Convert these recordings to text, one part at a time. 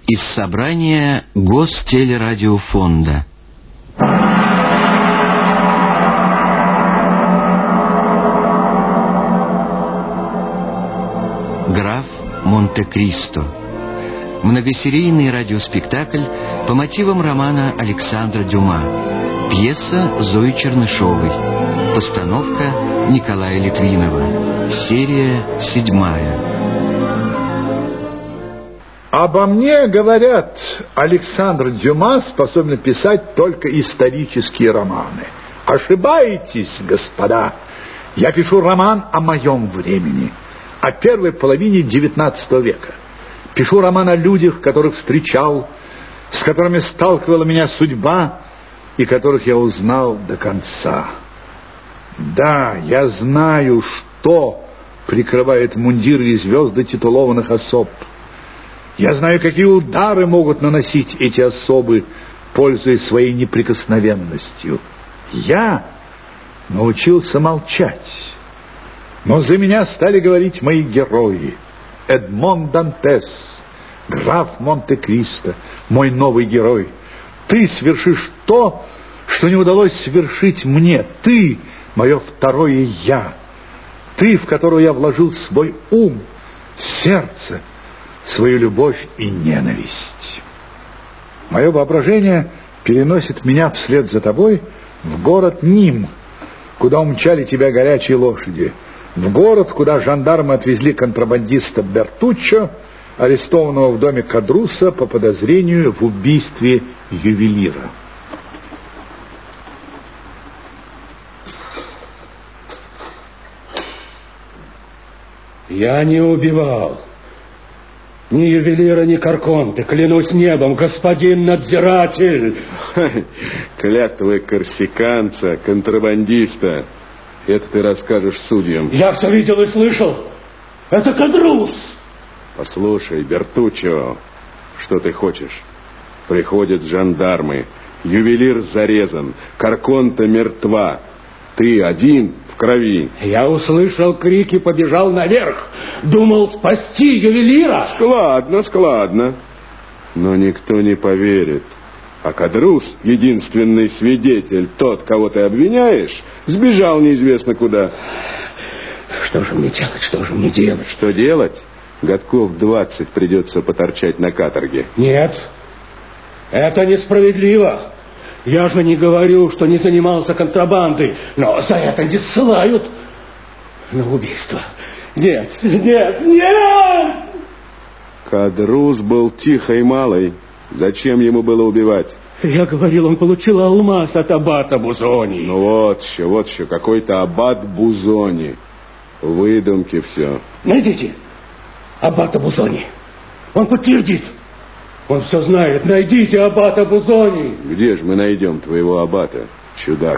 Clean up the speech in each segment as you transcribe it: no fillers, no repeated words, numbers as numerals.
Из собрания Гостелерадиофонда. Граф Монте-Кристо. Многосерийный радиоспектакль по мотивам романа Александра Дюма. Пьеса Зои Чернышовой. Постановка Николая Литвинова. Серия 7. Обо мне говорят, Александр Дюма способен писать только исторические романы. Ошибаетесь, господа. Я пишу роман о моем времени, о первой половине XIX века. Пишу роман о людях, которых встречал, с которыми сталкивала меня судьба и которых я узнал до конца. Да, я знаю, что прикрывает мундиры и звезды титулованных особ. Я знаю, какие удары могут наносить эти особы, пользуясь своей неприкосновенностью. Я научился молчать, но за меня стали говорить мои герои. Эдмон Дантес, граф Монте-Кристо, мой новый герой. Ты свершишь то, что не удалось свершить мне. Ты — мое второе «я». Ты, в которую я вложил свой ум, сердце, свою любовь и ненависть. Мое воображение переносит меня вслед за тобой в город Ним, куда умчали тебя горячие лошади, в город, куда жандармы отвезли контрабандиста Бертуччо, арестованного в доме Кадруса по подозрению в убийстве ювелира. Я не убивал ни ювелира, ни Карконте, клянусь небом, господин надзиратель. Клятвы корсиканца, контрабандиста. Это ты расскажешь судьям. Я все видел и слышал. Это Кадрус. Послушай, Бертуччо, что ты хочешь? Приходят жандармы. Ювелир зарезан. Карконте мертва. Ты один в крови. Я услышал крики, побежал наверх. Думал спасти ювелира. Складно, складно. Но никто не поверит. А Кадрус, единственный свидетель, тот, кого ты обвиняешь, сбежал неизвестно куда. Что же мне делать? Что же мне делать? Что делать? Годков 20 придется поторчать на каторге. Нет, это несправедливо. Я же не говорю, что не занимался контрабандой, но за это не ссылают на убийство. Нет, нет, нет! Кадрус был тихой малой. Зачем ему было убивать? Я говорил, он получил алмаз от аббата Бузони. Ну вот еще, какой-то аббат Бузони. Выдумки все. Найдите аббата Бузони. Он подтвердит. Он все знает. Найдите аббата Бузони. Где же мы найдем твоего аббата, чудак?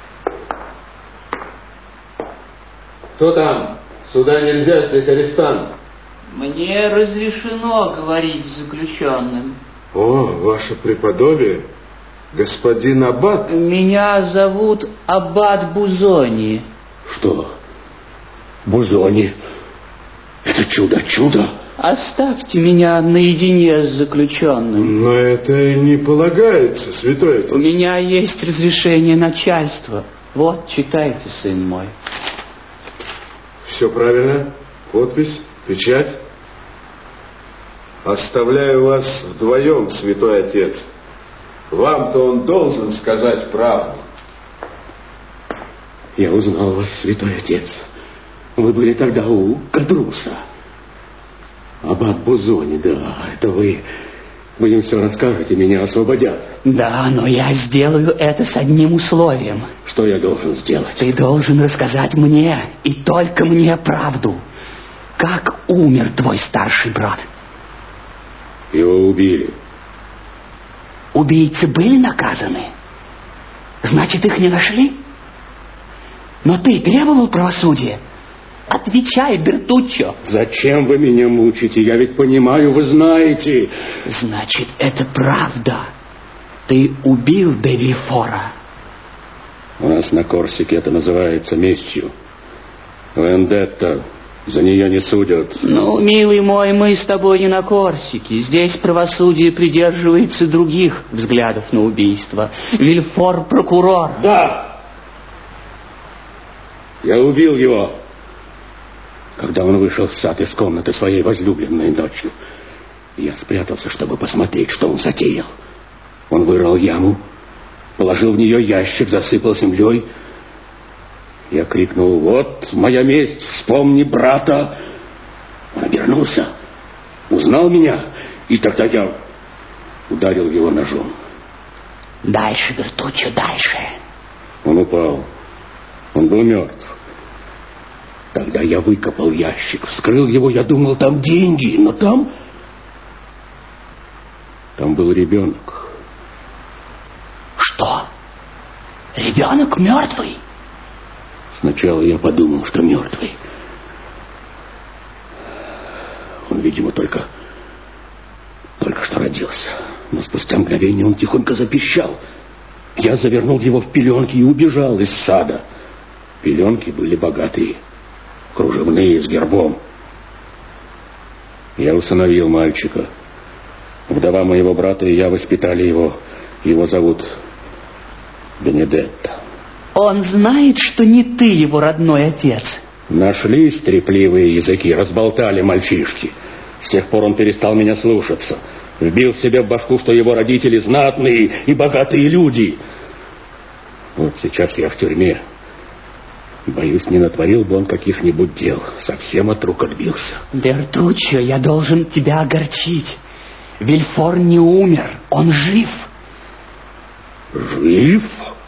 Кто там? Сюда нельзя, здесь арестант. Мне разрешено говорить с заключенным. О, ваше преподобие, господин аббат. Меня зовут аббат Бузони. Что? Бузони? Это чудо. Оставьте меня наедине с заключенным. Но это не полагается, святой отец. У меня есть разрешение начальства. Вот, читайте, сын мой. Все правильно? Подпись, печать? Оставляю вас вдвоем, святой отец. Вам-то он должен сказать правду. Я узнал вас, святой отец. Вы были тогда у Кадруса. Аббат Бузони, да, это вы. Вы им все расскажете, меня освободят. Да, но я сделаю это с одним условием. Что я должен сделать? Ты должен рассказать мне, и только мне, правду. Как умер твой старший брат? Его убили. Убийцы были наказаны? Значит, их не нашли? Но ты требовал правосудия? Отвечай, Бертуччо. Зачем вы меня мучите? Я ведь понимаю, вы знаете. Значит, это правда. Ты убил де Вильфора. У нас на Корсике это называется местью. Вендетта. За нее не судят. Ну, милый мой, мы с тобой не на Корсике. Здесь правосудие придерживается других взглядов на убийство. Вильфор — прокурор. Да! Я убил его, когда он вышел в сад из комнаты своей возлюбленной ночью. Я спрятался, чтобы посмотреть, что он затеял. Он вырыл яму, положил в нее ящик, засыпал землей. Я крикнул: вот моя месть, вспомни брата. Он обернулся, узнал меня, и тогда я ударил его ножом. Дальше, Бертуччо, дальше. Он упал. Он был мертв. Тогда я выкопал ящик, вскрыл его, я думал, там деньги, но там был ребенок. Что? Ребенок мертвый? Сначала я подумал, что мертвый. Он, видимо, только что родился. Но спустя мгновение он тихонько запищал. Я завернул его в пеленки и убежал из сада. Пеленки были богатые, кружевные, с гербом. Я усыновил мальчика. Вдова моего брата и я воспитали его. Его зовут Бенедетто. Он знает, что не ты его родной отец? Нашлись трепливые языки, разболтали мальчишки. С тех пор он перестал меня слушаться. Вбил себе в башку, что его родители знатные и богатые люди. Вот сейчас я в тюрьме. Боюсь, не натворил бы он каких-нибудь дел. Совсем от рук отбился. Бертуччо, я должен тебя огорчить. Вильфор не умер, он жив. Жив?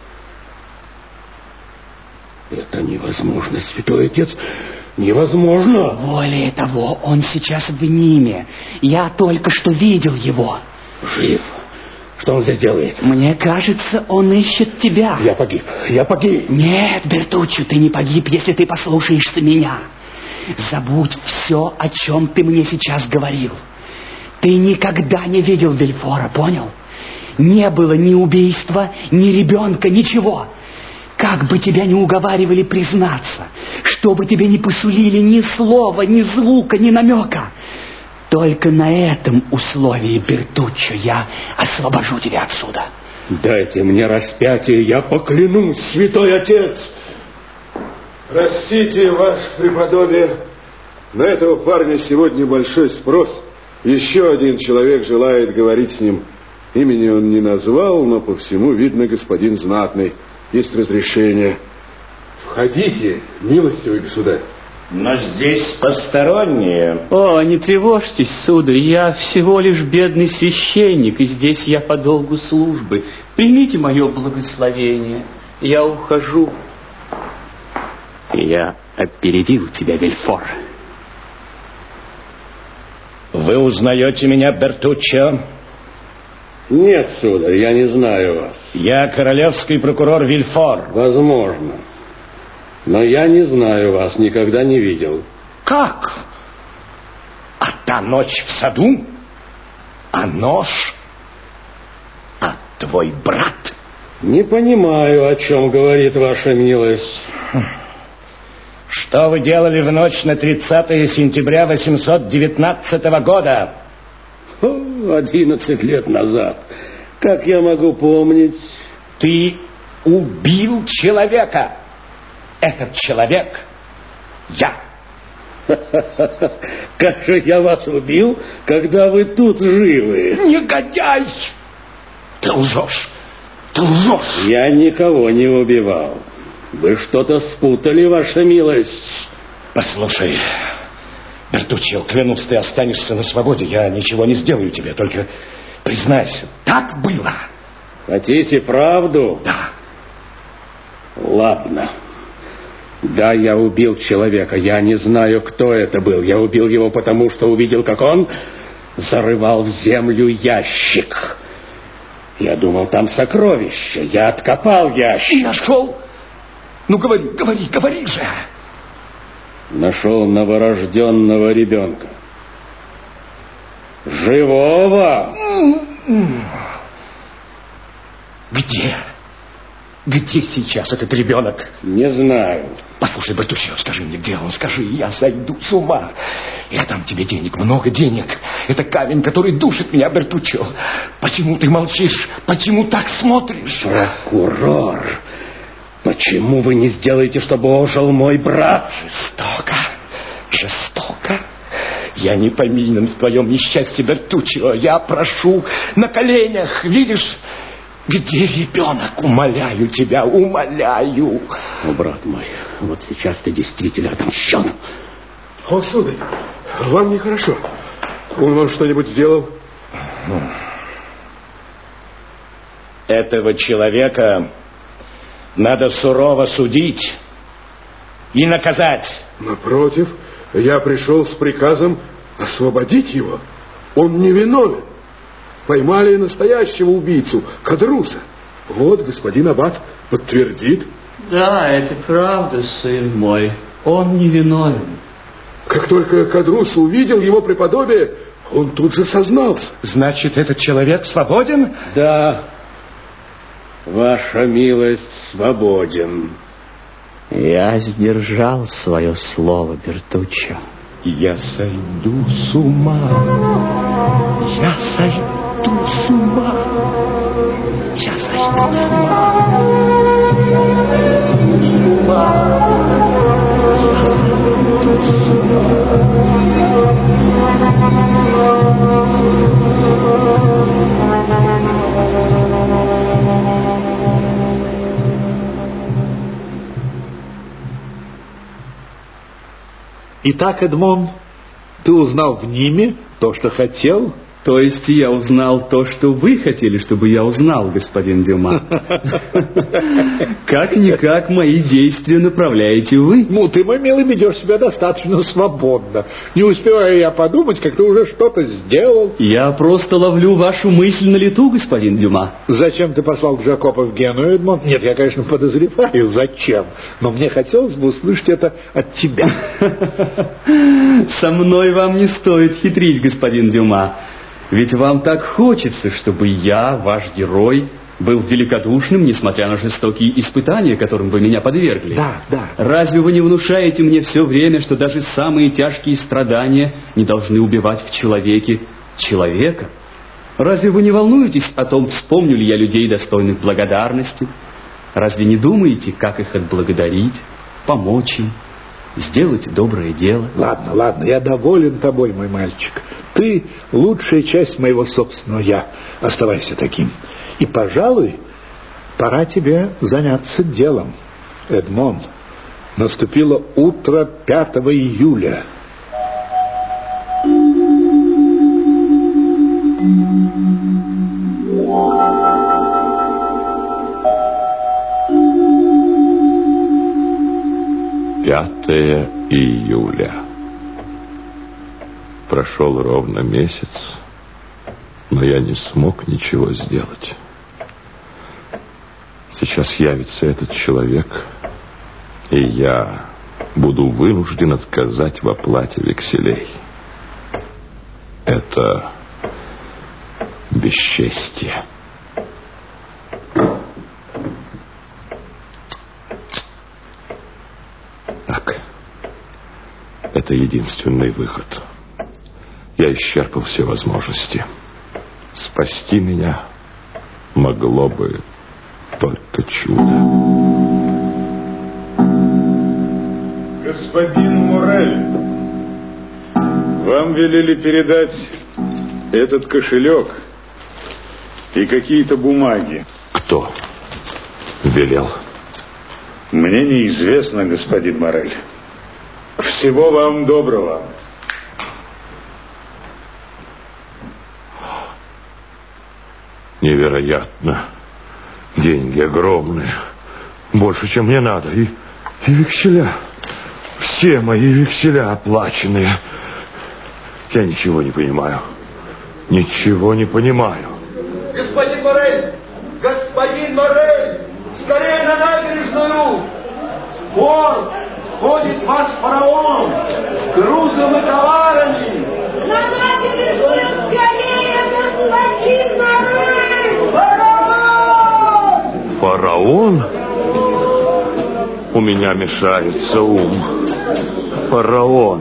Это невозможно, святой отец. Невозможно. Более того, он сейчас в Ниме. Я только что видел его. Жив? Что он здесь делает? Мне кажется, он ищет тебя. Я погиб. Нет, Бертуччо, ты не погиб, если ты послушаешься меня. Забудь все, о чем ты мне сейчас говорил. Ты никогда не видел Вильфора, понял? Не было ни убийства, ни ребенка, ничего. Как бы тебя ни уговаривали признаться, что бы тебе ни посулили, ни слова, ни звука, ни намека, только на этом условии, Бертуччо, я освобожу тебя отсюда. Дайте мне распятие, я поклянусь, святой отец. Простите, ваше преподобие, на этого парня сегодня большой спрос. Еще один человек желает говорить с ним. Имени он не назвал, но по всему видно господин знатный. Есть разрешение. Входите, милостивый государь. Но здесь посторонние. О, не тревожьтесь, сударь, я всего лишь бедный священник, и здесь я по долгу службы. Примите мое благословение, я ухожу. Я опередил тебя, Вильфор. Вы узнаете меня, Бертуччо? Нет, сударь, я не знаю вас. Я королевский прокурор Вильфор. Возможно. Но я не знаю вас, никогда не видел. Как? А та ночь в саду? А нож? А твой брат? Не понимаю, о чем говорит ваша милость. Что вы делали в ночь на 30 сентября 819 года? 11 лет назад. Как я могу помнить? Ты убил человека. Этот человек я. Как же я вас убил, когда вы тут живы? Негодяй! Ты лжешь! Ты лжешь! Я никого не убивал. Вы что-то спутали, ваша милость. Послушай, Бертуччо, клянусь, ты останешься на свободе. Я ничего не сделаю тебе, только признайся, так было. Хотите правду? Да. Ладно. Да, я убил человека. Я не знаю, кто это был. Я убил его потому, что увидел, как он зарывал в землю ящик. Я думал, там сокровища. Я откопал ящик. И нашел? Ну, говори же. Нашел новорожденного ребенка. Живого. Где? Где сейчас этот ребенок? Не знаю. Послушай, Бертуччо, скажи мне, где он? Скажи, я сойду с ума. Я дам тебе денег, много денег. Это камень, который душит меня, Бертуччо. Почему ты молчишь? Почему так смотришь? Прокурор, почему вы не сделаете, чтобы ожил мой брат? Жестоко, жестоко. Я не повинен в твоем несчастье, Бертуччо. Я прошу на коленях, видишь? Где ребенок? Умоляю тебя, умоляю. О, брат мой, вот сейчас ты действительно отомщен. О, сударь, вам нехорошо. Он вам что-нибудь сделал? Этого человека надо сурово судить и наказать. Напротив, я пришел с приказом освободить его. Он невиновен. Поймали настоящего убийцу, Кадруса. Вот господин аббат подтвердит. Да, это правда, сын мой. Он невиновен. Как только Кадрус увидел его преподобие, он тут же сознался. Значит, этот человек свободен? Да, ваша милость, свободен. Я сдержал свое слово, Бертуччо. Я сойду с ума. Я сойду с ума. Я сойду с ума. Итак, Эдмон, ты узнал в Ниме то, что хотел? То есть я узнал то, что вы хотели, чтобы я узнал, господин Дюма. Как-никак мои действия направляете вы. Ну, ты, мой милый, ведешь себя достаточно свободно. Не успеваю я подумать, как ты уже что-то сделал. Я просто ловлю вашу мысль на лету, господин Дюма. Зачем ты послал Джакопа в Геную, Эдмон? Нет, я, конечно, подозреваю, зачем. Но мне хотелось бы услышать это от тебя. Со мной вам не стоит хитрить, господин Дюма. Ведь вам так хочется, чтобы я, ваш герой, был великодушным, несмотря на жестокие испытания, которым вы меня подвергли. Да, да. Разве вы не внушаете мне все время, что даже самые тяжкие страдания не должны убивать в человеке человека? Разве вы не волнуетесь о том, вспомню ли я людей, достойных благодарности? Разве не думаете, как их отблагодарить, помочь им, сделать доброе дело? Ладно, ладно, я доволен тобой, мой мальчик. Ты лучшая часть моего собственного «я». Оставайся таким. И, пожалуй, пора тебе заняться делом. Эдмон, наступило утро 5 июля. Июля. Прошел ровно месяц, но я не смог ничего сделать. Сейчас явится этот человек, и я буду вынужден отказать в оплате векселей. Это бесчестие. Так, это единственный выход. Я исчерпал все возможности. Спасти меня могло бы только чудо. Господин Морель, вам велели передать этот кошелек и какие-то бумаги. Кто велел? Мне неизвестно, господин Морель. Всего вам доброго. Невероятно. Деньги огромные. Больше, чем мне надо. И векселя. Все мои векселя оплаченные. Я ничего не понимаю. Ничего не понимаю. Господин Морель! Господин Морель! Скорее на набережную! Вор! Ходит ваш фараон! С грузом и товарами! На набережную скорее, господин Морель! Фараон? меня мешается ум. Фараон.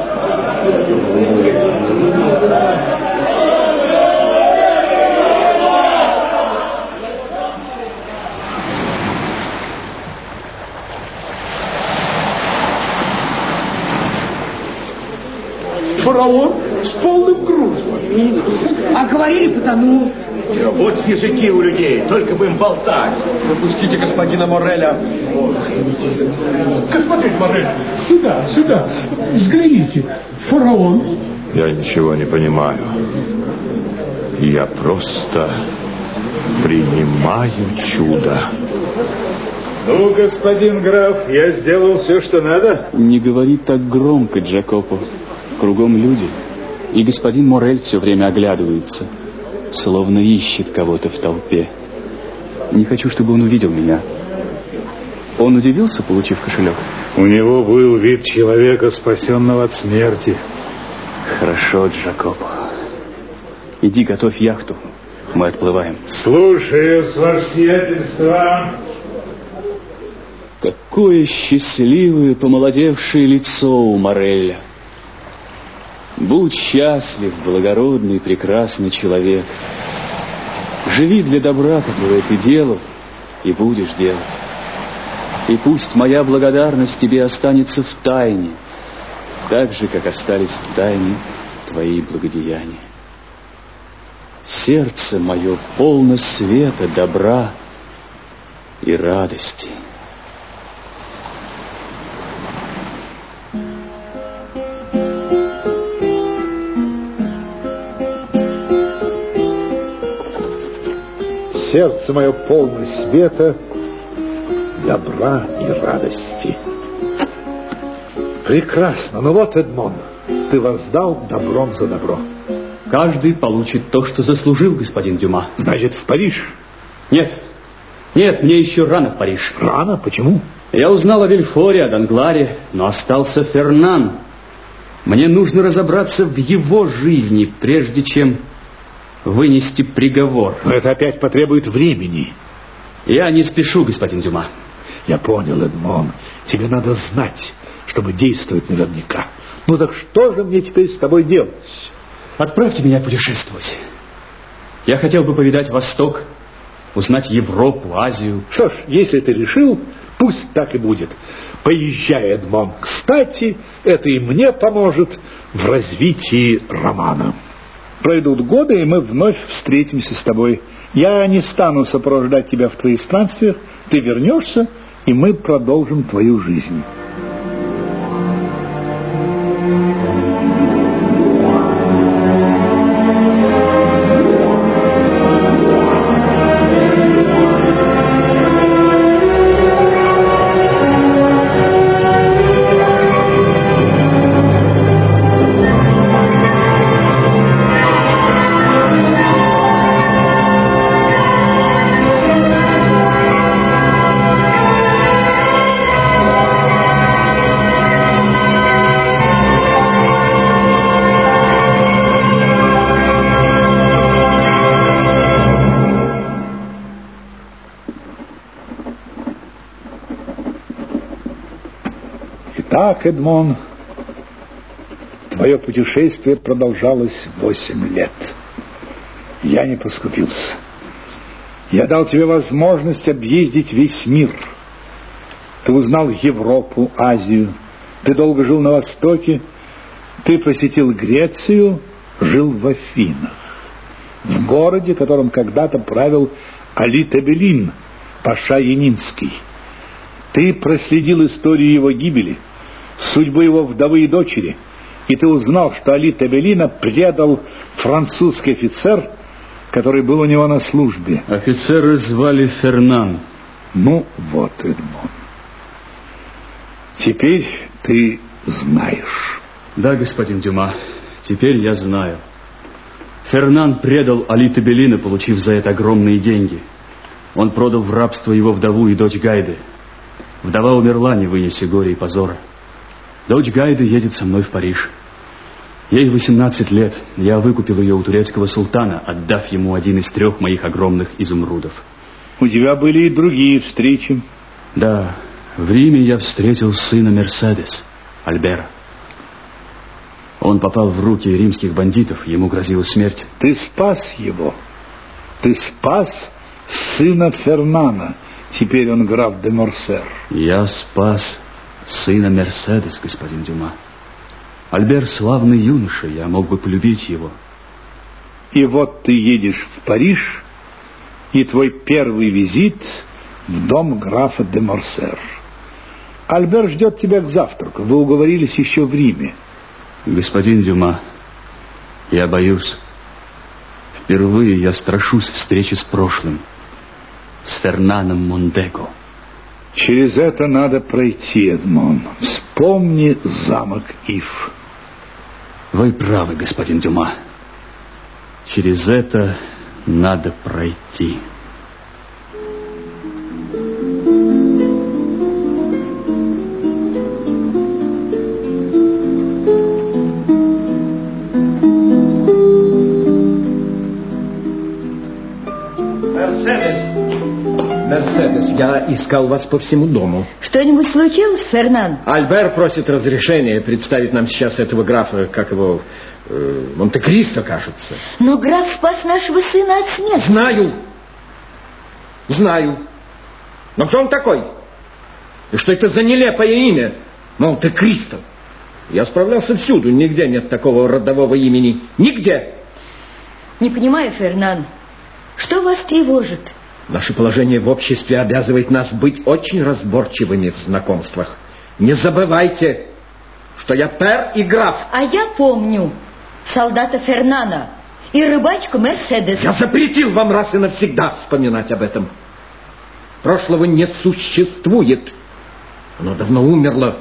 Фараон с полным грузом. А говорили, потонул. Вот языки у людей, только бы им болтать. Пропустите господина Мореля. Господин Морель, сюда, взгляните. Фараон. Я ничего не понимаю. Я просто принимаю чудо. Ну, господин граф, я сделал все, что надо. Не говори так громко, Джакопо. Кругом люди. И господин Морель все время оглядывается, словно ищет кого-то в толпе. Не хочу, чтобы он увидел меня. Он удивился, получив кошелек? У него был вид человека, спасенного от смерти. Хорошо, Джакопо. Иди, готовь яхту. Мы отплываем. Слушаюсь, ваше сиятельство. Какое счастливое, помолодевшее лицо у Мореля. Будь счастлив, благородный, прекрасный человек. Живи для добра, которое ты делал и будешь делать. И пусть моя благодарность тебе останется в тайне, так же, как остались в тайне твои благодеяния. Сердце мое полно света, добра и радости. Сердце мое полно света, добра и радости. Прекрасно. Ну вот, Эдмон, ты воздал добром за добро. Каждый получит то, что заслужил, господин Дюма. Значит, в Париж? Нет, мне еще рано в Париж. Рано? Почему? Я узнал о Вильфоре, о Дангларе, но остался Фернан. Мне нужно разобраться в его жизни, прежде чем вынести приговор. Но это опять потребует времени. Я не спешу, господин Дюма. Я понял, Эдмон. Тебе надо знать, чтобы действовать наверняка. Ну так что же мне теперь с тобой делать? Отправьте меня путешествовать. Я хотел бы повидать Восток, узнать Европу, Азию. Что ж, если ты решил, пусть так и будет. Поезжай, Эдмон. Кстати, это и мне поможет в развитии романа. Пройдут годы, и мы вновь встретимся с тобой. Я не стану сопровождать тебя в твоих странствиях. Ты вернешься, и мы продолжим твою жизнь. Итак, Эдмон, твое путешествие продолжалось 8 лет. Я не поскупился. Я дал тебе возможность объездить весь мир. Ты узнал Европу, Азию. Ты долго жил на Востоке. Ты посетил Грецию, жил в Афинах. В городе, которым когда-то правил Али Тебелин, паша Янинский. Ты проследил историю его гибели, судьбу его вдовы и дочери, и ты узнал, что Али Тебелина предал французский офицер, который был у него на службе. Офицера звали Фернан. Ну вот, Эдмон. Теперь ты знаешь. Да, господин Дюма, теперь я знаю. Фернан предал Али Тебелина, получив за это огромные деньги. Он продал в рабство его вдову и дочь Гайды. Вдова умерла, не вынеся горя и позора. Дочь Гайды едет со мной в Париж. Ей 18 лет. Я выкупил ее у турецкого султана, отдав ему один из 3 моих огромных изумрудов. У тебя были и другие встречи. Да, В Риме я встретил сына Мерседес, Альбера. Он попал в руки римских бандитов, ему грозила смерть. Ты спас его. Ты спас сына Фернана. Теперь он граф де Морсер. Я спас сына Мерседес, господин Дюма. Альбер славный юноша, я мог бы полюбить его. И вот ты едешь в Париж, и твой первый визит в дом графа де Морсер. Альбер ждет тебя к завтраку. Вы уговорились еще в Риме. Господин Дюма, я боюсь. Впервые я страшусь встречи с прошлым, с Фернаном Мондего. Через это надо пройти, Эдмон. Вспомни замок Иф. Вы правы, господин Дюма. Через это надо пройти. Мерседес, я искал вас по всему дому. Что-нибудь случилось, Фернан? Альбер просит разрешения представить нам сейчас этого графа, как его, Монте-Кристо, кажется. Но граф спас нашего сына от смерти. Знаю. Но кто он такой? И что это за нелепое имя? Монте-Кристо. Я справлялся всюду, нигде нет такого родового имени. Нигде. Не понимаю, Фернан, что вас тревожит? Наше положение в обществе обязывает нас быть очень разборчивыми в знакомствах. Не забывайте, что я пэр и граф. А я помню солдата Фернана и рыбачку Мерседес. Я запретил вам раз и навсегда вспоминать об этом. Прошлого не существует. Оно давно умерло.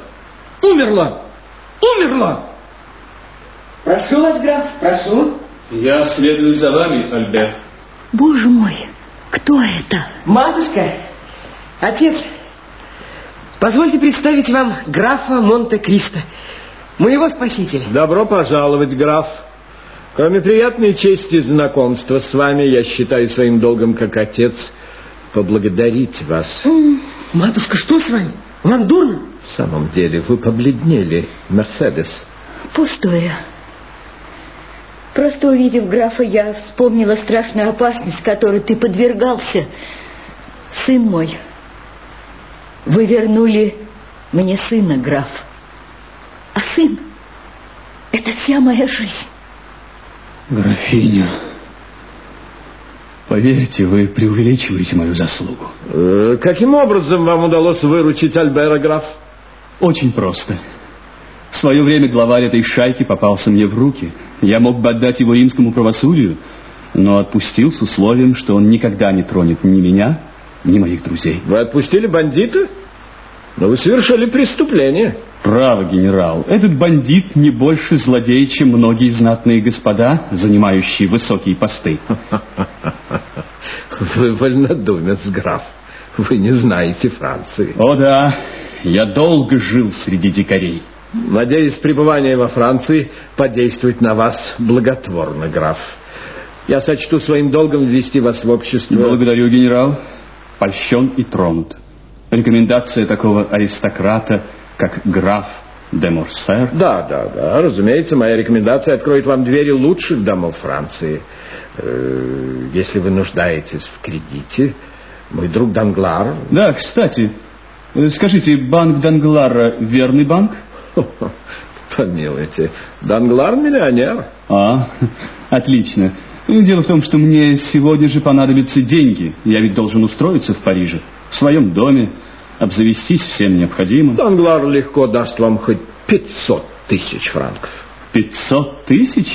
Умерло! Прошу вас, граф, прошу. Я следую за вами, Альбер. Боже мой, кто это? Матушка, отец, позвольте представить вам графа Монте-Кристо, моего спасителя. Добро пожаловать, граф. Кроме приятной чести знакомства с вами, я считаю своим долгом как отец поблагодарить вас. Матушка, что с вами? Вам дурно? В самом деле, вы побледнели, Мерседес. Пустое. Просто увидев графа, я вспомнила страшную опасность, которой ты подвергался. Сын мой, вы вернули мне сына, граф. А сын — это вся моя жизнь. Графиня, поверьте, вы преувеличиваете мою заслугу. Каким образом вам удалось выручить Альбера, граф? Очень просто. В свое время главарь этой шайки попался мне в руки. Я мог бы отдать его римскому правосудию, но отпустил с условием, что он никогда не тронет ни меня, ни моих друзей. Вы отпустили бандита? Но вы совершили преступление. Право, генерал. Этот бандит не больше злодей, чем многие знатные господа, занимающие высокие посты. Вы вольнодумец, граф. Вы не знаете Франции. О да, я долго жил среди дикарей. Надеюсь, пребывание во Франции подействует на вас благотворно, граф. Я сочту своим долгом ввести вас в общество. Благодарю, генерал. Польщен и тронут. Рекомендация такого аристократа, как граф де Морсер. Да, разумеется, моя рекомендация откроет вам двери лучших домов Франции. Если вы нуждаетесь в кредите, мой друг Данглар... Да, кстати, скажите, банк Данглара верный банк? Помилуйте, Данглар миллионер. Отлично. Дело в том, что мне сегодня же понадобятся деньги. Я ведь должен устроиться в Париже, в своем доме, обзавестись всем необходимым. Данглар легко даст вам хоть 500 тысяч франков. 500 тысяч?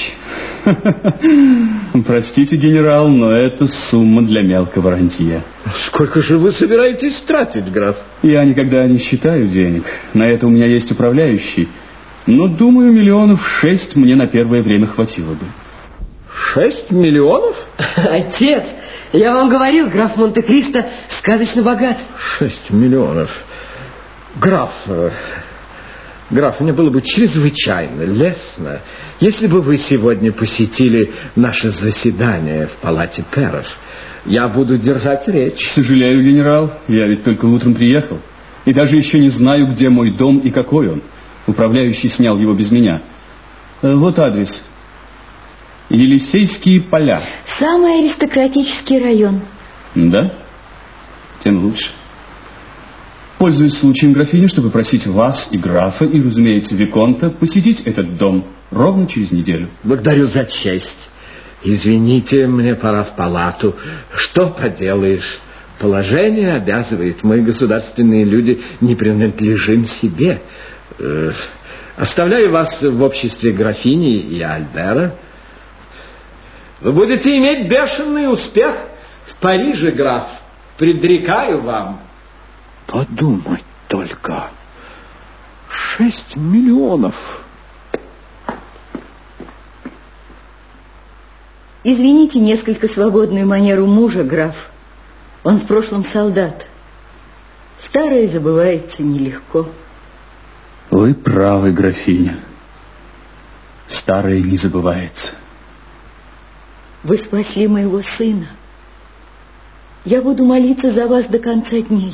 Простите, генерал, но это сумма для мелкого рантье. Сколько же вы собираетесь тратить, граф? Я никогда не считаю денег. На это у меня есть управляющий. Но, думаю, 6 миллионов мне на первое время хватило бы. 6 миллионов? Отец, я вам говорил, граф Монте-Кристо сказочно богат. 6 миллионов. Граф, мне было бы чрезвычайно лестно, если бы вы сегодня посетили наше заседание в палате пэров. Я буду держать речь. Сожалею, генерал, я ведь только утром приехал. И даже еще не знаю, где мой дом и какой он. Управляющий снял его без меня. Вот адрес. Елисейские поля. Самый аристократический район. Да? Тем лучше. Пользуюсь случаем, графиня, чтобы просить вас и графа, и, разумеется, виконта, посетить этот дом ровно через неделю. Благодарю за честь. Извините, мне пора в палату. Что поделаешь? Положение обязывает. Мы, государственные люди, не принадлежим себе. Оставляю вас в обществе графини и Альбера. Вы будете иметь бешеный успех в Париже, граф. Предрекаю вам. Подумать только. 6 миллионов. Извините несколько свободную манеру мужа, граф. Он в прошлом солдат. Старое забывается нелегко. Вы правы, графиня. Старое не забывается. Вы спасли моего сына. Я буду молиться за вас до конца дней.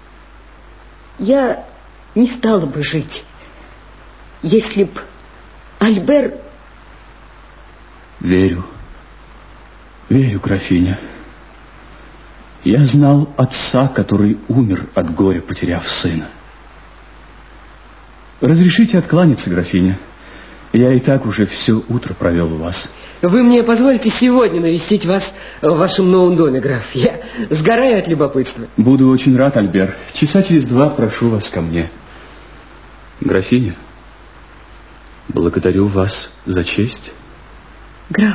Я не стала бы жить, если б Альбер... Верю, графиня. Я знал отца, который умер от горя, потеряв сына. Разрешите откланяться, графиня. Я и так уже все утро провел у вас. Вы мне позволите сегодня навестить вас в вашем новом доме, граф? Я сгораю от любопытства. Буду очень рад, Альбер. Часа через 2 прошу вас ко мне. Графиня, благодарю вас за честь. Граф,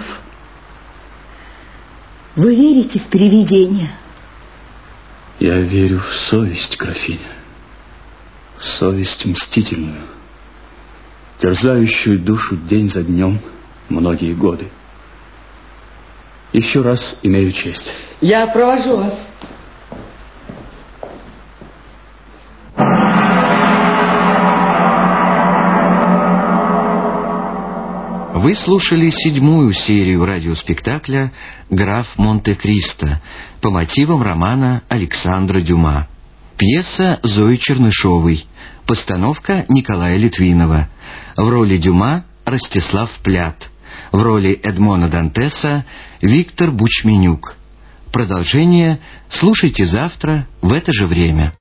вы верите в привидения? Я верю в совесть, графиня. Совесть мстительную, терзающую душу день за днем многие годы. Еще раз имею честь. Я провожу вас. Вы слушали 7-ю серию радиоспектакля «Граф Монте-Кристо» по мотивам романа Александра Дюма. Пьеса Зои Чернышовой. Постановка Николая Литвинова. В роли Дюма Ростислав Плят. В роли Эдмона Дантеса Виктор Бучменюк. Продолжение слушайте завтра в это же время.